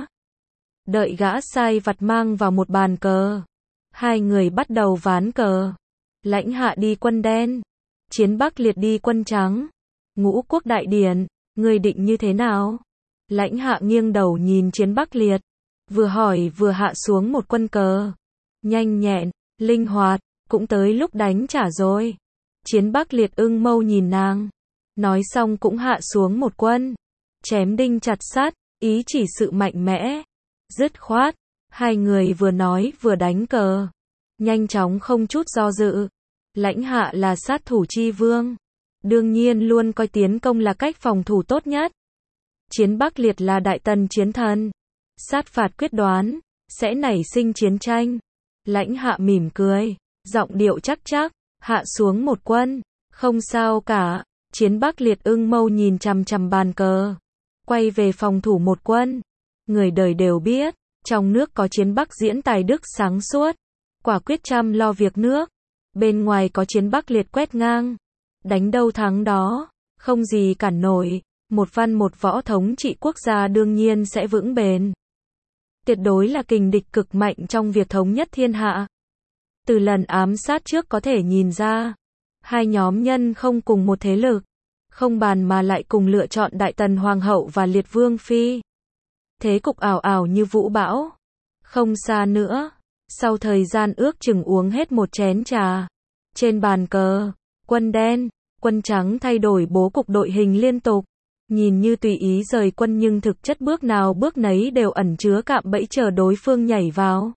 Đợi gã sai vặt mang vào một bàn cờ. Hai người bắt đầu ván cờ. Lãnh Hạ đi quân đen. Chiến Bắc Liệt đi quân trắng. Ngũ quốc đại điển, ngươi định như thế nào? Lãnh Hạ nghiêng đầu nhìn Chiến Bắc Liệt. Vừa hỏi vừa hạ xuống một quân cờ. Nhanh nhẹn, linh hoạt, cũng tới lúc đánh trả rồi. Chiến Bắc Liệt ưng mâu nhìn nàng. Nói xong cũng hạ xuống một quân. Chém đinh chặt sắt, ý chỉ sự mạnh mẽ, dứt khoát. Hai người vừa nói vừa đánh cờ, nhanh chóng không chút do dự. Lãnh Hạ là sát thủ chi vương, đương nhiên luôn coi tiến công là cách phòng thủ tốt nhất. Chiến Bắc Liệt là đại tần chiến thần, sát phạt quyết đoán, sẽ nảy sinh chiến tranh. Lãnh Hạ mỉm cười, giọng điệu chắc chắc, hạ xuống một quân, không sao cả. Chiến Bắc Liệt ưng mâu nhìn chằm chằm bàn cờ, quay về phòng thủ một quân. Người đời đều biết, trong nước có Chiến Bắc diễn tài đức sáng suốt, quả quyết chăm lo việc nước. Bên ngoài có Chiến Bắc Liệt quét ngang, đánh đâu thắng đó, không gì cản nổi. Một văn một võ thống trị quốc gia đương nhiên sẽ vững bền. Tuyệt đối là kình địch cực mạnh trong việc thống nhất thiên hạ. Từ lần ám sát trước có thể nhìn ra, hai nhóm nhân không cùng một thế lực, không bàn mà lại cùng lựa chọn Đại Tần Hoàng hậu và Liệt Vương Phi. Thế cục ảo ảo như vũ bão. Không xa nữa, sau thời gian ước chừng uống hết một chén trà, trên bàn cờ, quân đen, quân trắng thay đổi bố cục đội hình liên tục. Nhìn như tùy ý rời quân nhưng thực chất bước nào bước nấy đều ẩn chứa cạm bẫy chờ đối phương nhảy vào.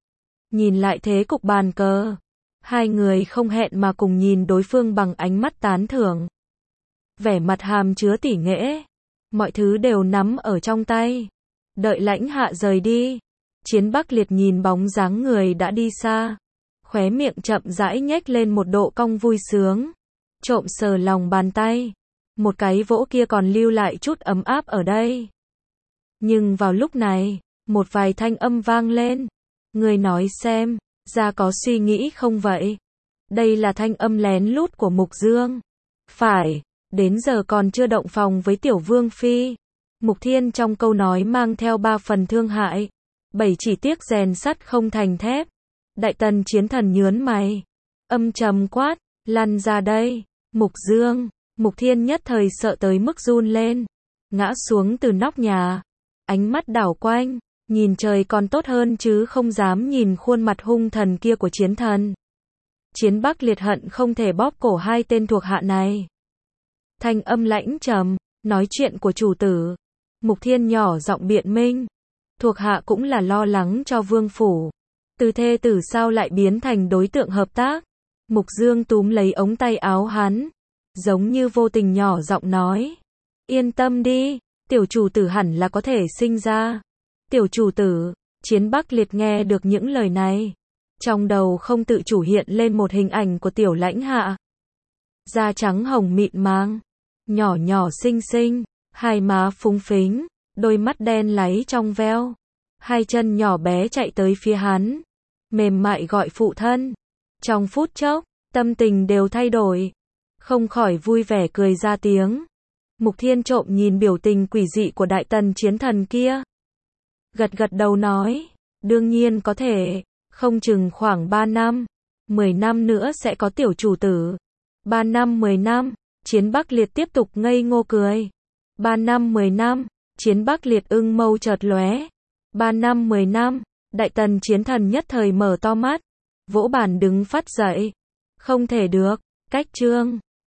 Nhìn lại thế cục bàn cờ, hai người không hẹn mà cùng nhìn đối phương bằng ánh mắt tán thưởng. Vẻ mặt hàm chứa tỉ nghệ, mọi thứ đều nắm ở trong tay. Đợi Lãnh Hạ rời đi, Chiến Bắc Liệt nhìn bóng dáng người đã đi xa, khóe miệng chậm rãi nhếch lên một độ cong vui sướng, trộm sờ lòng bàn tay. Một cái vỗ kia còn lưu lại chút ấm áp ở đây. Nhưng vào lúc này, một vài thanh âm vang lên. Người nói xem, ra có suy nghĩ không vậy? Đây là thanh âm lén lút của Mục Dương. Phải, đến giờ còn chưa động phòng với Tiểu Vương Phi. Mục Thiên trong câu nói mang theo ba phần thương hại. Bảy chỉ tiếc rèn sắt không thành thép. Đại Tần chiến thần nhớn mày, âm trầm quát, lăn ra đây. Mục Dương. Mục Thiên nhất thời sợ tới mức run lên, ngã xuống từ nóc nhà, ánh mắt đảo quanh, nhìn trời còn tốt hơn chứ không dám nhìn khuôn mặt hung thần kia của chiến thần. Chiến Bắc Liệt hận không thể bóp cổ hai tên thuộc hạ này. Thanh âm lãnh trầm, nói chuyện của chủ tử. Mục Thiên nhỏ giọng biện minh, thuộc hạ cũng là lo lắng cho vương phủ. Từ thê tử sao lại biến thành đối tượng hợp tác? Mục Dương túm lấy ống tay áo hắn, giống như vô tình nhỏ giọng nói. Yên tâm đi, tiểu chủ tử hẳn là có thể sinh ra. Tiểu chủ tử, Chiến Bắc Liệt nghe được những lời này. Trong đầu không tự chủ hiện lên một hình ảnh của tiểu Lãnh Hạ. Da trắng hồng mịn màng, nhỏ nhỏ xinh xinh, hai má phúng phính, đôi mắt đen láy trong veo. Hai chân nhỏ bé chạy tới phía hắn, mềm mại gọi phụ thân. Trong phút chốc, tâm tình đều thay đổi. Không khỏi vui vẻ cười ra tiếng. Mục Thiên trộm nhìn biểu tình quỷ dị của Đại Tần chiến thần kia. Gật gật đầu nói, đương nhiên có thể, không chừng khoảng ba năm, mười năm nữa sẽ có tiểu chủ tử. ba năm mười năm, Chiến Bắc Liệt tiếp tục ngây ngô cười. ba năm mười năm, Chiến Bắc Liệt ưng mâu chợt lóe. ba năm mười năm, Đại Tần chiến thần nhất thời mở to mắt, vỗ bàn đứng phát dậy. Không thể được, cách chương.